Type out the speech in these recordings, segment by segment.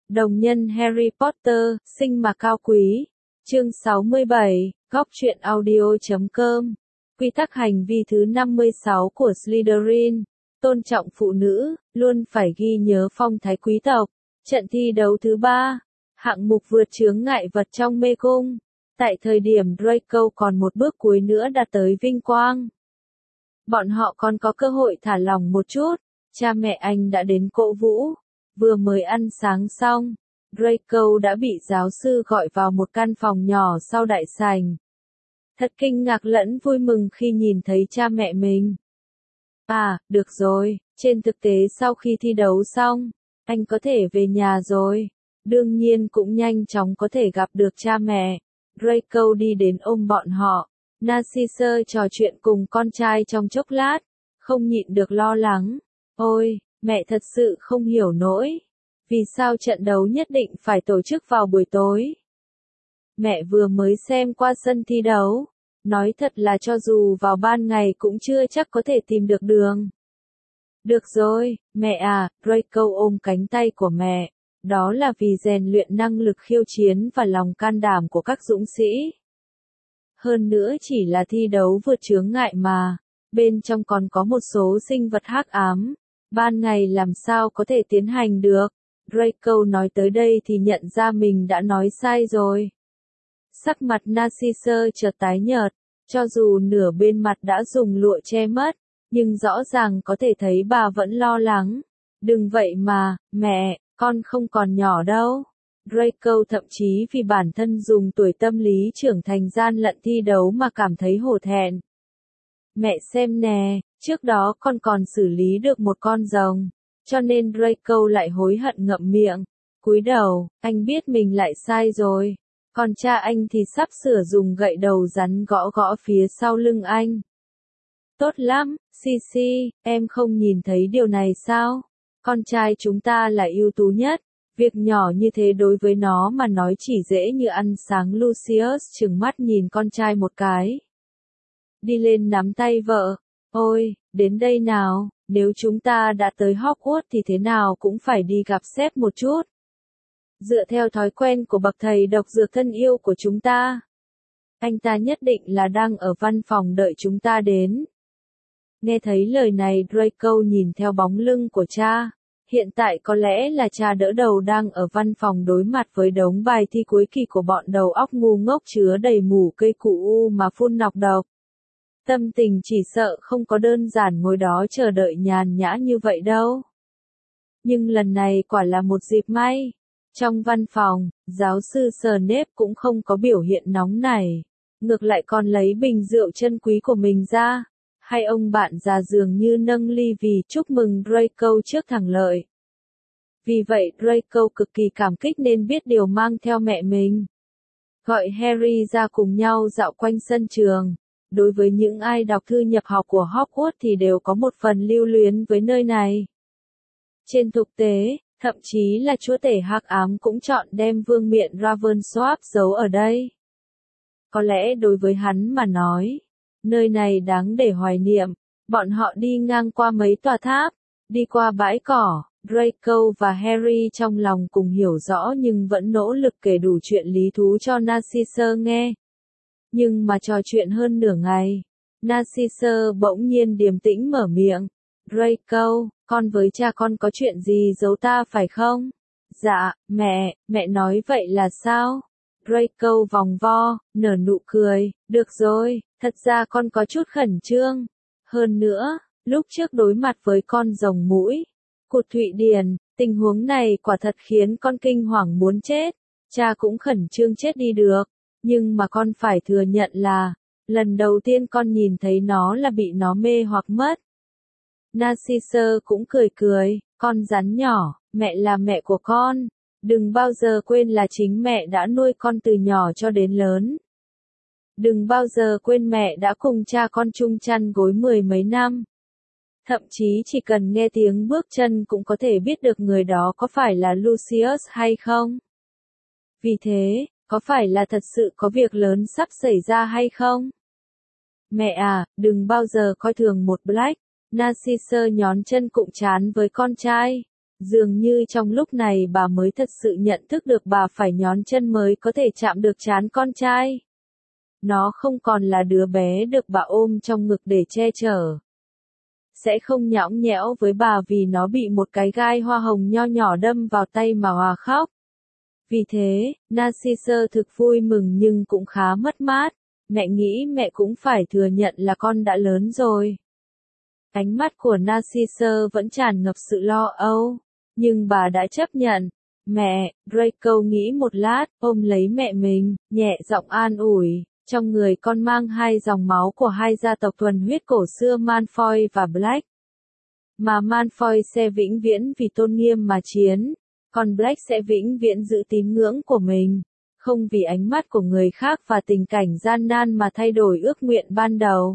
Đồng nhân Harry Potter, sinh mà cao quý. Chương 67, góc truyện audio.com. Quy tắc hành vi thứ 56 của Slytherin. Tôn trọng phụ nữ, luôn phải ghi nhớ phong thái quý tộc. Trận thi đấu thứ 3. Hạng mục vượt chướng ngại vật trong mê cung. Tại thời điểm Draco còn một bước cuối nữa đạt tới vinh quang. Bọn họ còn có cơ hội thả lỏng một chút. Cha mẹ anh đã đến cổ vũ. Vừa mới ăn sáng xong, Draco đã bị giáo sư gọi vào một căn phòng nhỏ sau đại sảnh. Thật kinh ngạc lẫn vui mừng khi nhìn thấy cha mẹ mình. À, được rồi, trên thực tế sau khi thi đấu xong, anh có thể về nhà rồi. Đương nhiên cũng nhanh chóng có thể gặp được cha mẹ. Draco đi đến ôm bọn họ. Narcisse trò chuyện cùng con trai trong chốc lát, không nhịn được lo lắng. Ôi, mẹ thật sự không hiểu nổi. Vì sao trận đấu nhất định phải tổ chức vào buổi tối? Mẹ vừa mới xem qua sân thi đấu. Nói thật là cho dù vào ban ngày cũng chưa chắc có thể tìm được đường. Được rồi, mẹ à, Draco ôm cánh tay của mẹ. Đó là vì rèn luyện năng lực khiêu chiến và lòng can đảm của các dũng sĩ. Hơn nữa chỉ là thi đấu vượt chướng ngại mà. Bên trong còn có một số sinh vật hắc ám. Ban ngày làm sao có thể tiến hành được. Draco nói tới đây thì nhận ra mình đã nói sai rồi. Sắc mặt Narcisse chợt tái nhợt, cho dù nửa bên mặt đã dùng lụa che mất, nhưng rõ ràng có thể thấy bà vẫn lo lắng. Đừng vậy mà, mẹ, con không còn nhỏ đâu. Draco thậm chí vì bản thân dùng tuổi tâm lý trưởng thành gian lận thi đấu mà cảm thấy hổ thẹn. Mẹ xem nè, trước đó con còn xử lý được một con rồng, cho nên Draco lại hối hận ngậm miệng. Cúi đầu, anh biết mình lại sai rồi. Còn cha anh thì sắp sửa dùng gậy đầu rắn gõ gõ phía sau lưng anh. Tốt lắm, Sisi, em không nhìn thấy điều này sao? Con trai chúng ta là ưu tú nhất. Việc nhỏ như thế đối với nó mà nói chỉ dễ như ăn sáng. Lucius trừng mắt nhìn con trai một cái. Đi lên nắm tay vợ. Ôi, đến đây nào, nếu chúng ta đã tới Hogwarts thì thế nào cũng phải đi gặp sếp một chút. Dựa theo thói quen của bậc thầy độc dược thân yêu của chúng ta. Anh ta nhất định là đang ở văn phòng đợi chúng ta đến. Nghe thấy lời này Draco nhìn theo bóng lưng của cha. Hiện tại có lẽ là cha đỡ đầu đang ở văn phòng đối mặt với đống bài thi cuối kỳ của bọn đầu óc ngu ngốc chứa đầy mủ cây củ u mà phun nọc độc. Tâm tình chỉ sợ không có đơn giản ngồi đó chờ đợi nhàn nhã như vậy đâu. Nhưng lần này quả là một dịp may. Trong văn phòng, giáo sư Snape cũng không có biểu hiện nóng nảy. Ngược lại còn lấy bình rượu chân quý của mình ra. Hai ông bạn già dường như nâng ly vì chúc mừng Draco trước thắng lợi. Vì vậy Draco cực kỳ cảm kích nên biết điều mang theo mẹ mình. Gọi Harry ra cùng nhau dạo quanh sân trường. Đối với những ai đọc thư nhập học của Hogwarts thì đều có một phần lưu luyến với nơi này. Trên thực tế, thậm chí là chúa tể hắc ám cũng chọn đem vương miện Ravensworth giấu ở đây. Có lẽ đối với hắn mà nói, nơi này đáng để hoài niệm. Bọn họ đi ngang qua mấy tòa tháp, đi qua bãi cỏ. Draco và Harry trong lòng cùng hiểu rõ nhưng vẫn nỗ lực kể đủ chuyện lý thú cho Narcisse nghe. Nhưng mà trò chuyện hơn nửa ngày, Narcisse bỗng nhiên điềm tĩnh mở miệng. Draco, con với cha con có chuyện gì giấu ta phải không? Dạ, mẹ nói vậy là sao? Draco vòng vo, nở nụ cười. Được rồi, thật ra con có chút khẩn trương. Hơn nữa, lúc trước đối mặt với con rồng mũi cụt Thụy Điển, tình huống này quả thật khiến con kinh hoàng muốn chết. Cha cũng khẩn trương chết đi được. Nhưng mà con phải thừa nhận là, lần đầu tiên con nhìn thấy nó là bị nó mê hoặc mất. Narcisse cũng cười, con rắn nhỏ, mẹ là mẹ của con. Đừng bao giờ quên là chính mẹ đã nuôi con từ nhỏ cho đến lớn. Đừng bao giờ quên mẹ đã cùng cha con chung chăn gối 10 mấy năm. Thậm chí chỉ cần nghe tiếng bước chân cũng có thể biết được người đó có phải là Lucius hay không. Vì thế, có phải là thật sự có việc lớn sắp xảy ra hay không? Mẹ à, đừng bao giờ coi thường một Black. Narcisse nhón chân cụm trán với con trai. Dường như trong lúc này bà mới thật sự nhận thức được bà phải nhón chân mới có thể chạm được trán con trai. Nó không còn là đứa bé được bà ôm trong ngực để che chở. Sẽ không nhõng nhẽo với bà vì nó bị một cái gai hoa hồng nho nhỏ đâm vào tay mà hòa khóc. Vì thế, Narcissa thực vui mừng nhưng cũng khá mất mát. Mẹ nghĩ mẹ cũng phải thừa nhận là con đã lớn rồi. Ánh mắt của Narcissa vẫn tràn ngập sự lo âu. Nhưng bà đã chấp nhận. Mẹ, Draco nghĩ một lát, ôm lấy mẹ mình, nhẹ giọng an ủi. Trong người con mang hai dòng máu của hai gia tộc thuần huyết cổ xưa Malfoy và Black. Mà Malfoy sẽ vĩnh viễn vì tôn nghiêm mà chiến, còn Black sẽ vĩnh viễn giữ tín ngưỡng của mình, không vì ánh mắt của người khác và tình cảnh gian nan mà thay đổi ước nguyện ban đầu.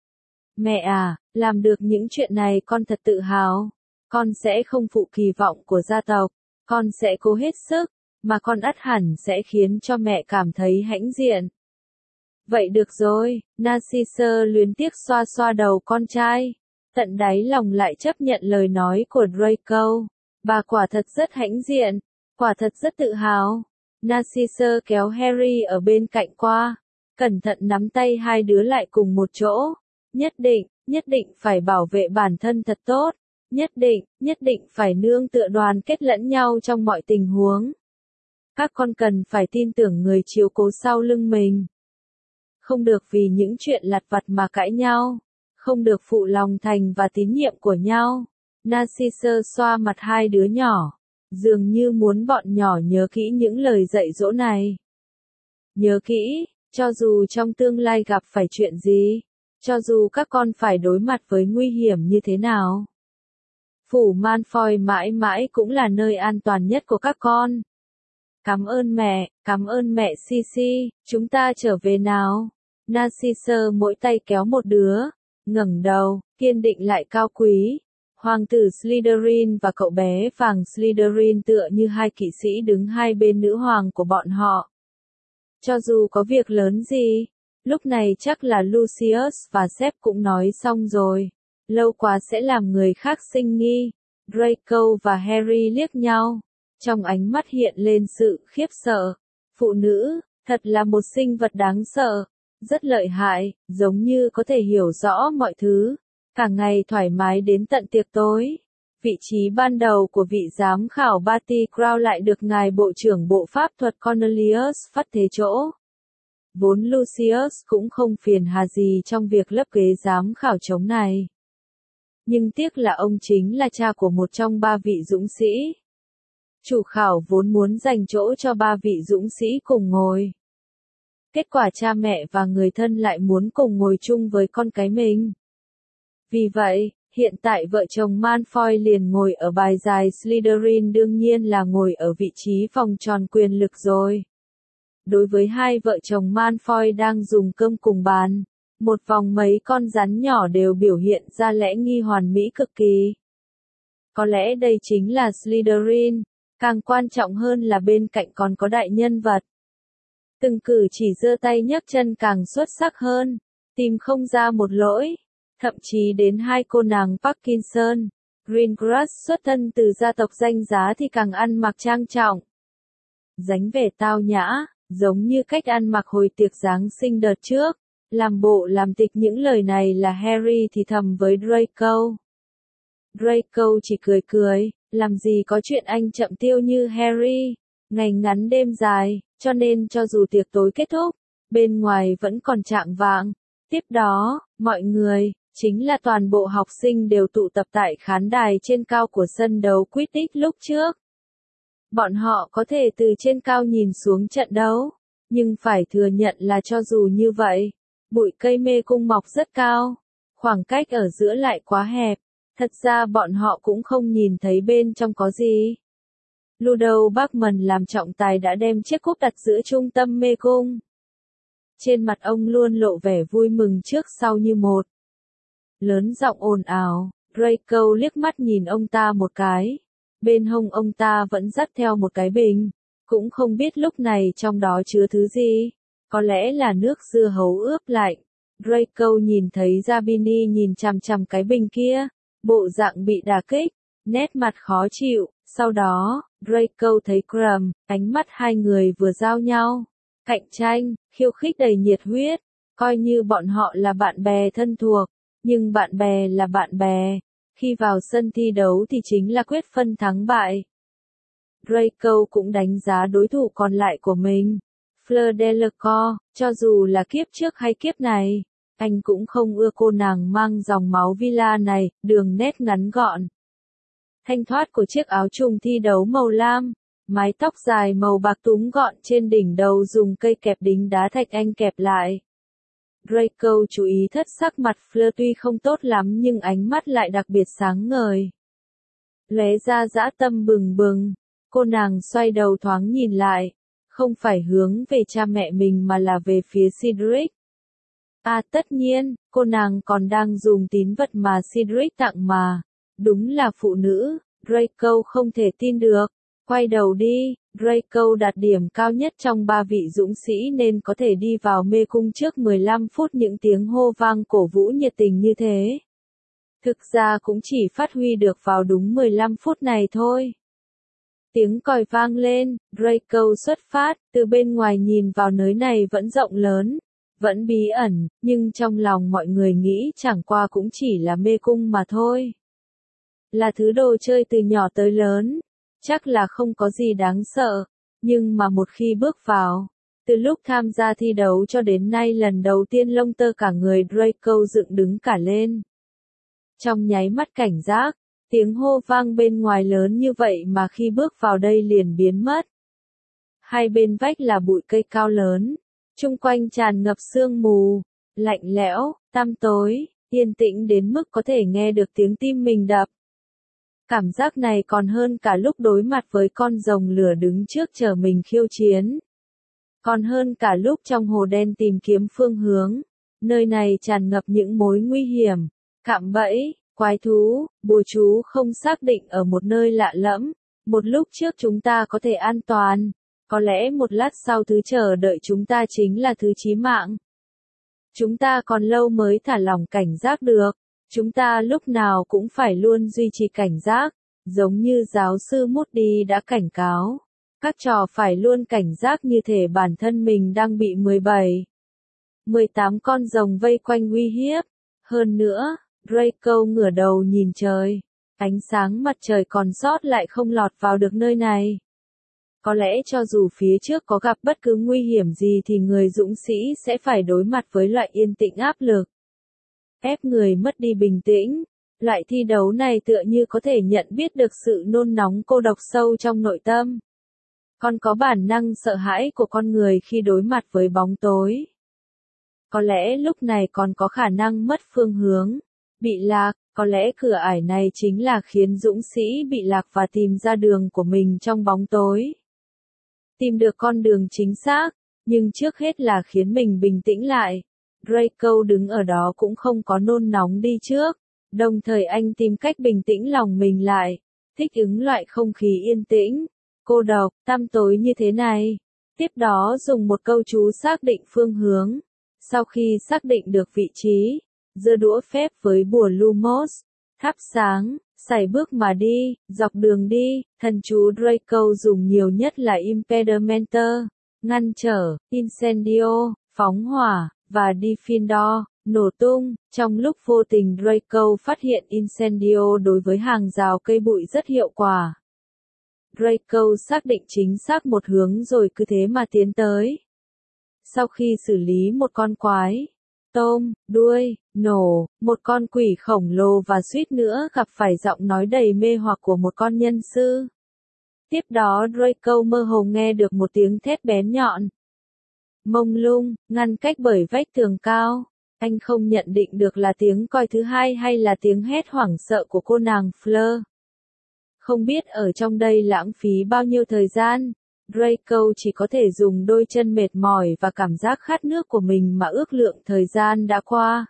Mẹ à, làm được những chuyện này con thật tự hào. Con sẽ không phụ kỳ vọng của gia tộc, con sẽ cố hết sức, mà con ắt hẳn sẽ khiến cho mẹ cảm thấy hãnh diện. Vậy được rồi, Narcissa luyến tiếc xoa xoa đầu con trai. Tận đáy lòng lại chấp nhận lời nói của Draco. Bà quả thật rất hãnh diện, quả thật rất tự hào. Narcissa kéo Harry ở bên cạnh qua, cẩn thận nắm tay hai đứa lại cùng một chỗ. Nhất định phải bảo vệ bản thân thật tốt. Nhất định phải nương tựa đoàn kết lẫn nhau trong mọi tình huống. Các con cần phải tin tưởng người chiếu cố sau lưng mình. Không được vì những chuyện lặt vặt mà cãi nhau. Không được phụ lòng thành và tín nhiệm của nhau. Narcissa xoa mặt hai đứa nhỏ. Dường như muốn bọn nhỏ nhớ kỹ những lời dạy dỗ này. Nhớ kỹ, cho dù trong tương lai gặp phải chuyện gì. Cho dù các con phải đối mặt với nguy hiểm như thế nào. Phủ Malfoy mãi mãi cũng là nơi an toàn nhất của các con. Cảm ơn mẹ Sisi, chúng ta trở về nào. Narcissa mỗi tay kéo một đứa, ngẩng đầu, kiên định lại cao quý. Hoàng tử Slytherin và cậu bé vàng Slytherin tựa như hai kỵ sĩ đứng hai bên nữ hoàng của bọn họ. Cho dù có việc lớn gì, lúc này chắc là Lucius và Sep cũng nói xong rồi. Lâu quá sẽ làm người khác sinh nghi. Draco và Harry liếc nhau. Trong ánh mắt hiện lên sự khiếp sợ. Phụ nữ, thật là một sinh vật đáng sợ. Rất lợi hại, giống như có thể hiểu rõ mọi thứ. Cả ngày thoải mái đến tận tiệc tối. Vị trí ban đầu của vị giám khảo Barty Crouch lại được ngài Bộ trưởng Bộ Pháp thuật Cornelius phát thế chỗ. Vốn Lucius cũng không phiền hà gì trong việc lấp ghế giám khảo trống này. Nhưng tiếc là ông chính là cha của một trong ba vị dũng sĩ. Chủ khảo vốn muốn dành chỗ cho ba vị dũng sĩ cùng ngồi. Kết quả cha mẹ và người thân lại muốn cùng ngồi chung với con cái mình. Vì vậy, hiện tại vợ chồng Malfoy liền ngồi ở bài dài Slytherin đương nhiên là ngồi ở vị trí vòng tròn quyền lực rồi. Đối với hai vợ chồng Malfoy đang dùng cơm cùng bàn, một vòng mấy con rắn nhỏ đều biểu hiện ra lẽ nghi hoàn mỹ cực kỳ. Có lẽ đây chính là Slytherin, càng quan trọng hơn là bên cạnh còn có đại nhân vật. Từng cử chỉ giơ tay nhấc chân càng xuất sắc hơn, tìm không ra một lỗi. Thậm chí đến hai cô nàng Parkinson, Greengrass xuất thân từ gia tộc danh giá thì càng ăn mặc trang trọng. Dáng vẻ tao nhã, giống như cách ăn mặc hồi tiệc Giáng sinh đợt trước. Làm bộ làm tịch những lời này là Harry thì thầm với Draco. Draco chỉ cười cười, làm gì có chuyện anh chậm tiêu như Harry. Ngày ngắn đêm dài, cho nên cho dù tiệc tối kết thúc, bên ngoài vẫn còn chạng vạng. Tiếp đó, mọi người, chính là toàn bộ học sinh đều tụ tập tại khán đài trên cao của sân đấu Quidditch lúc trước. Bọn họ có thể từ trên cao nhìn xuống trận đấu, nhưng phải thừa nhận là cho dù như vậy, bụi cây mê cung mọc rất cao, khoảng cách ở giữa lại quá hẹp, thật ra bọn họ cũng không nhìn thấy bên trong có gì. Ludo Bagman làm trọng tài đã đem chiếc cúp đặt giữa trung tâm mê cung. Trên mặt ông luôn lộ vẻ vui mừng trước sau như một. Lớn giọng ồn ào, Draco liếc mắt nhìn ông ta một cái. Bên hông ông ta vẫn dắt theo một cái bình, cũng không biết lúc này trong đó chứa thứ gì. Có lẽ là nước dưa hấu ướp lạnh. Draco nhìn thấy Zabini nhìn chằm chằm cái bình kia, bộ dạng bị đả kích. nét mặt khó chịu. Sau đó, Draco thấy Crumb, ánh mắt hai người vừa giao nhau. Cạnh tranh, khiêu khích đầy nhiệt huyết, coi như bọn họ là bạn bè thân thuộc, nhưng bạn bè là bạn bè. Khi vào sân thi đấu thì chính là quyết phân thắng bại. Draco cũng đánh giá đối thủ còn lại của mình. Fleur Delacour, cho dù là kiếp trước hay kiếp này, anh cũng không ưa cô nàng mang dòng máu villa này, đường nét ngắn gọn. Thanh thoát của chiếc áo trùng thi đấu màu lam, mái tóc dài màu bạc túm gọn trên đỉnh đầu dùng cây kẹp đính đá thạch anh kẹp lại. Draco chú ý thất sắc mặt Fleur tuy không tốt lắm nhưng ánh mắt lại đặc biệt sáng ngời. Lóe ra dã tâm bừng bừng, cô nàng xoay đầu thoáng nhìn lại, không phải hướng về cha mẹ mình mà là về phía Cedric. À tất nhiên, cô nàng còn đang dùng tín vật mà Cedric tặng mà. Đúng là phụ nữ, Draco không thể tin được. Quay đầu đi, Draco đạt điểm cao nhất trong 3 vị dũng sĩ nên có thể đi vào mê cung trước 15 phút những tiếng hô vang cổ vũ nhiệt tình như thế. Thực ra cũng chỉ phát huy được vào đúng 15 phút này thôi. Tiếng còi vang lên, Draco xuất phát, từ bên ngoài nhìn vào nơi này vẫn rộng lớn, vẫn bí ẩn, nhưng trong lòng mọi người nghĩ chẳng qua cũng chỉ là mê cung mà thôi. Là thứ đồ chơi từ nhỏ tới lớn, chắc là không có gì đáng sợ, nhưng mà một khi bước vào, từ lúc tham gia thi đấu cho đến nay lần đầu tiên lông tơ cả người Draco dựng đứng cả lên. Trong nháy mắt cảnh giác, tiếng hô vang bên ngoài lớn như vậy mà khi bước vào đây liền biến mất. Hai bên vách là bụi cây cao lớn, chung quanh tràn ngập sương mù, lạnh lẽo, tăm tối, yên tĩnh đến mức có thể nghe được tiếng tim mình đập. Cảm giác này còn hơn cả lúc đối mặt với con rồng lửa đứng trước chờ mình khiêu chiến. Còn hơn cả lúc trong hồ đen tìm kiếm phương hướng. Nơi này tràn ngập những mối nguy hiểm, cạm bẫy, quái thú, bùa chú không xác định ở một nơi lạ lẫm. Một lúc trước chúng ta có thể an toàn, có lẽ một lát sau thứ chờ đợi chúng ta chính là thứ chí mạng. Chúng ta còn lâu mới thả lỏng cảnh giác được. Chúng ta lúc nào cũng phải luôn duy trì cảnh giác, giống như giáo sư Moody đã cảnh cáo. Các trò phải luôn cảnh giác như thể bản thân mình đang bị 18 con rồng vây quanh uy hiếp. Hơn nữa, Draco ngửa đầu nhìn trời. Ánh sáng mặt trời còn sót lại không lọt vào được nơi này. Có lẽ cho dù phía trước có gặp bất cứ nguy hiểm gì thì người dũng sĩ sẽ phải đối mặt với loại yên tĩnh áp lực. Ép người mất đi bình tĩnh. Loại thi đấu này tựa như có thể nhận biết được sự nôn nóng cô độc sâu trong nội tâm. Còn có bản năng sợ hãi của con người khi đối mặt với bóng tối. Có lẽ lúc này còn có khả năng mất phương hướng, bị lạc, có lẽ cửa ải này chính là khiến dũng sĩ bị lạc và tìm ra đường của mình trong bóng tối. Tìm được con đường chính xác, nhưng trước hết là khiến mình bình tĩnh lại. Draco đứng ở đó cũng không có nôn nóng đi trước, đồng thời anh tìm cách bình tĩnh lòng mình lại, thích ứng loại không khí yên tĩnh, cô độc, tăm tối như thế này. Tiếp đó dùng một câu chú xác định phương hướng. Sau khi xác định được vị trí, giơ đũa phép với bùa Lumos, thắp sáng, sải bước mà đi, dọc đường đi, thần chú Draco dùng nhiều nhất là Impedimenter, ngăn trở, Incendio, phóng hỏa, và Diffindor, nổ tung. Trong lúc vô tình Draco phát hiện Incendio đối với hàng rào cây bụi rất hiệu quả. Draco xác định chính xác một hướng rồi cứ thế mà tiến tới. Sau khi xử lý một con quái, tôm, đuôi, nổ, một con quỷ khổng lồ và suýt nữa gặp phải giọng nói đầy mê hoặc của một con nhân sư. Tiếp đó Draco mơ hồ nghe được một tiếng thét bén nhọn. Mông lung, ngăn cách bởi vách tường cao. Anh không nhận định được là tiếng còi thứ hai hay là tiếng hét hoảng sợ của cô nàng Fleur. Không biết ở trong đây lãng phí bao nhiêu thời gian. Draco chỉ có thể dùng đôi chân mệt mỏi và cảm giác khát nước của mình mà ước lượng thời gian đã qua.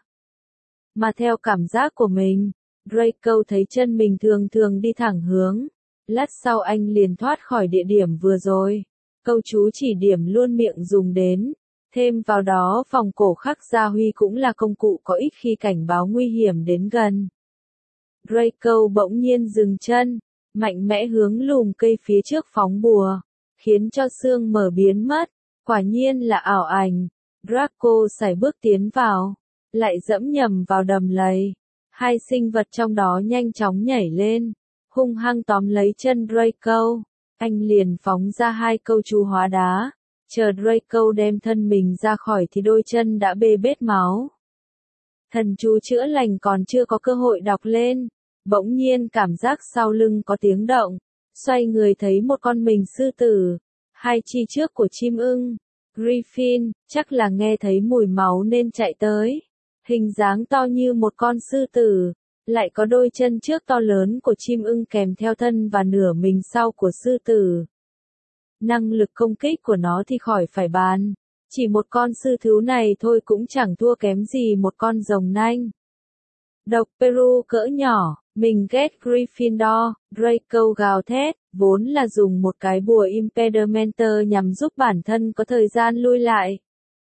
Mà theo cảm giác của mình, Draco thấy chân mình thường thường đi thẳng hướng. Lát sau anh liền thoát khỏi địa điểm vừa rồi. Câu chú chỉ điểm luôn miệng dùng đến. Thêm vào đó vòng cổ khắc gia huy cũng là công cụ có ích khi cảnh báo nguy hiểm đến gần. Draco bỗng nhiên dừng chân, mạnh mẽ hướng lùm cây phía trước phóng bùa, khiến cho sương mờ biến mất. Quả nhiên là ảo ảnh. Draco sải bước tiến vào, lại dẫm nhầm vào đầm lầy. Hai sinh vật trong đó nhanh chóng nhảy lên, hung hăng tóm lấy chân Draco. Anh liền phóng ra hai câu chú hóa đá. Chờ Draco đem thân mình ra khỏi thì đôi chân đã bê bết máu. Thần chú chữa lành còn chưa có cơ hội đọc lên, bỗng nhiên cảm giác sau lưng có tiếng động, xoay người thấy một con mình sư tử, hai chi trước của chim ưng, Griffin, chắc là nghe thấy mùi máu nên chạy tới. Hình dáng to như một con sư tử, lại có đôi chân trước to lớn của chim ưng kèm theo thân và nửa mình sau của sư tử. Năng lực công kích của nó thì khỏi phải bàn. Chỉ một con sư thú này thôi cũng chẳng thua kém gì một con rồng nanh. Độc Peru cỡ nhỏ, mình ghét Gryffindor, Draco gào thét, vốn là dùng một cái bùa Impedimenter nhằm giúp bản thân có thời gian lui lại.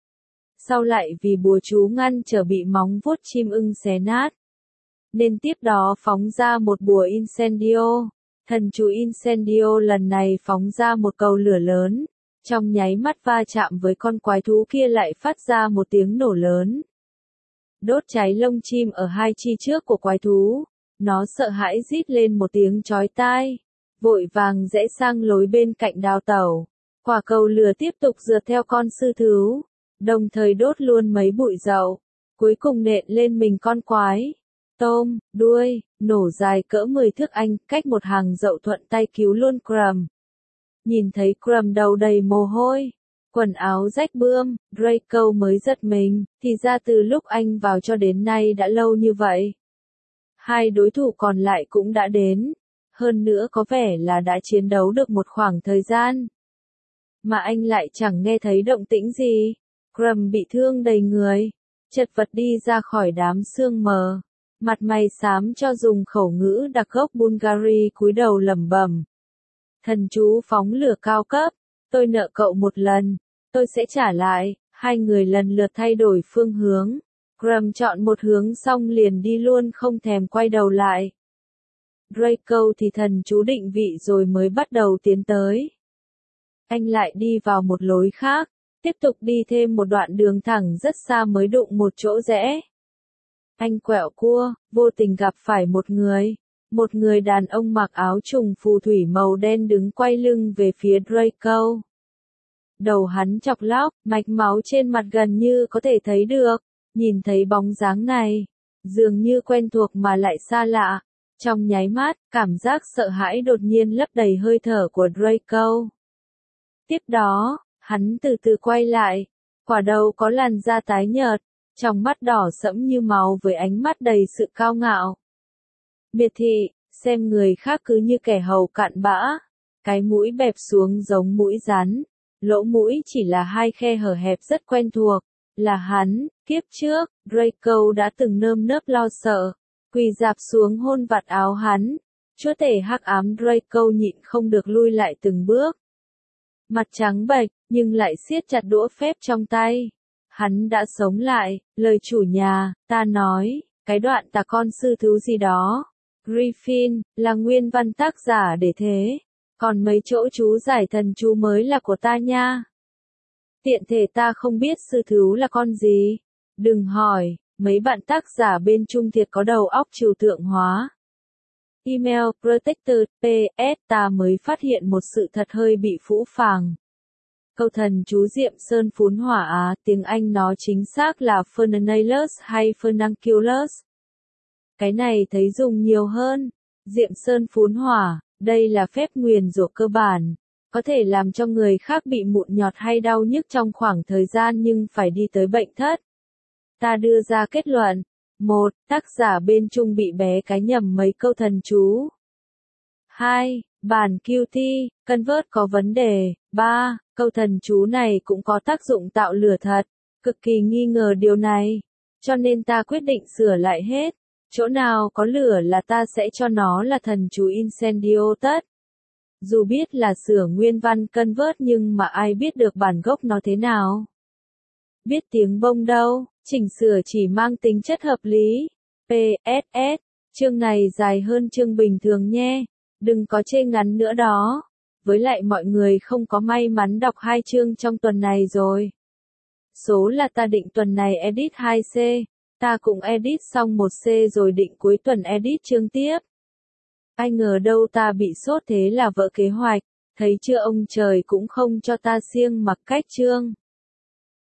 Sau lại vì bùa chú ngăn trở bị móng vuốt chim ưng xé nát, nên tiếp đó phóng ra một bùa Incendio. Thần chú Incendio lần này phóng ra một cầu lửa lớn, trong nháy mắt va chạm với con quái thú kia lại phát ra một tiếng nổ lớn. Đốt cháy lông chim ở hai chi trước của quái thú, nó sợ hãi rít lên một tiếng chói tai, vội vàng rẽ sang lối bên cạnh đào tẩu. Quả cầu lửa tiếp tục rượt theo con sư thú, đồng thời đốt luôn mấy bụi dậu, cuối cùng nện lên mình con quái. Tôm, đuôi, nổ dài cỡ 10 thước anh, cách một hàng dậu thuận tay cứu luôn Crumb. Nhìn thấy Crumb đầu đầy mồ hôi, quần áo rách bươm, Draco mới giật mình, thì ra từ lúc anh vào cho đến nay đã lâu như vậy. Hai đối thủ còn lại cũng đã đến, hơn nữa có vẻ là đã chiến đấu được một khoảng thời gian. Mà anh lại chẳng nghe thấy động tĩnh gì. Crumb bị thương đầy người, chật vật đi ra khỏi đám sương mờ. Mặt mày xám cho dùng khẩu ngữ đặc gốc Bulgari cúi đầu lẩm bẩm. Thần chú phóng lửa cao cấp, tôi nợ cậu một lần, tôi sẽ trả lại. Hai người lần lượt thay đổi phương hướng. Crumb chọn một hướng xong liền đi luôn không thèm quay đầu lại. Draco thì thần chú định vị rồi mới bắt đầu tiến tới. Anh lại đi vào một lối khác, tiếp tục đi thêm một đoạn đường thẳng rất xa mới đụng một chỗ rẽ. Anh quẹo cua, vô tình gặp phải một người đàn ông mặc áo trùng phù thủy màu đen đứng quay lưng về phía Draco. Đầu hắn chọc lóc, mạch máu trên mặt gần như có thể thấy được, nhìn thấy bóng dáng này, dường như quen thuộc mà lại xa lạ. Trong nháy mắt, cảm giác sợ hãi đột nhiên lấp đầy hơi thở của Draco. Tiếp đó, hắn từ từ quay lại, quả đầu có làn da tái nhợt, trong mắt đỏ sẫm như máu với ánh mắt đầy sự cao ngạo. Miệt thị, xem người khác cứ như kẻ hầu cặn bã, cái mũi bẹp xuống giống mũi rắn, lỗ mũi chỉ là hai khe hở hẹp rất quen thuộc, là hắn, kiếp trước, Draco đã từng nơm nớp lo sợ, quỳ rạp xuống hôn vạt áo hắn. Chúa tể hắc ám Draco nhịn không được lui lại từng bước. Mặt trắng bệch, nhưng lại siết chặt đũa phép trong tay. Hắn đã sống lại, lời chủ nhà, ta nói, cái đoạn tà con sư thú gì đó. Griffin, là nguyên văn tác giả để thế. Còn mấy chỗ chú giải thần chú mới là của ta nha. Tiện thể ta không biết sư thú là con gì. Đừng hỏi, mấy bạn tác giả bên Trung thiệt có đầu óc trừu tượng hóa. Email Protector PS ta mới phát hiện một sự thật hơi bị phũ phàng. Câu thần chú Diệm Sơn phún hỏa Á, tiếng Anh nó chính xác là Fernanellus hay Fernanculus. Cái này thấy dùng nhiều hơn. Diệm Sơn phún hỏa, đây là phép nguyền rủa cơ bản, có thể làm cho người khác bị mụn nhọt hay đau nhức trong khoảng thời gian nhưng phải đi tới bệnh thất. Ta đưa ra kết luận. 1. Tác giả bên Trung bị bé cái nhầm mấy câu thần chú. 2. Bản Qt, Convert có vấn đề. 3. Câu thần chú này cũng có tác dụng tạo lửa thật. Cực kỳ nghi ngờ điều này. Cho nên ta quyết định sửa lại hết. Chỗ nào có lửa là ta sẽ cho nó là thần chú Incendio tất. Dù biết là sửa nguyên văn Convert nhưng mà ai biết được bản gốc nó thế nào. Biết tiếng bông đâu, chỉnh sửa chỉ mang tính chất hợp lý. PSS Chương này dài hơn chương bình thường nhé. Đừng có chê ngắn nữa đó. Với lại mọi người không có may mắn đọc 2 chương trong tuần này rồi. Số là ta định tuần này edit 2C. Ta cũng edit xong 1C rồi định cuối tuần edit chương tiếp. Ai ngờ đâu ta bị sốt thế là vỡ kế hoạch. Thấy chưa ông trời cũng không cho ta siêng mặc cách chương.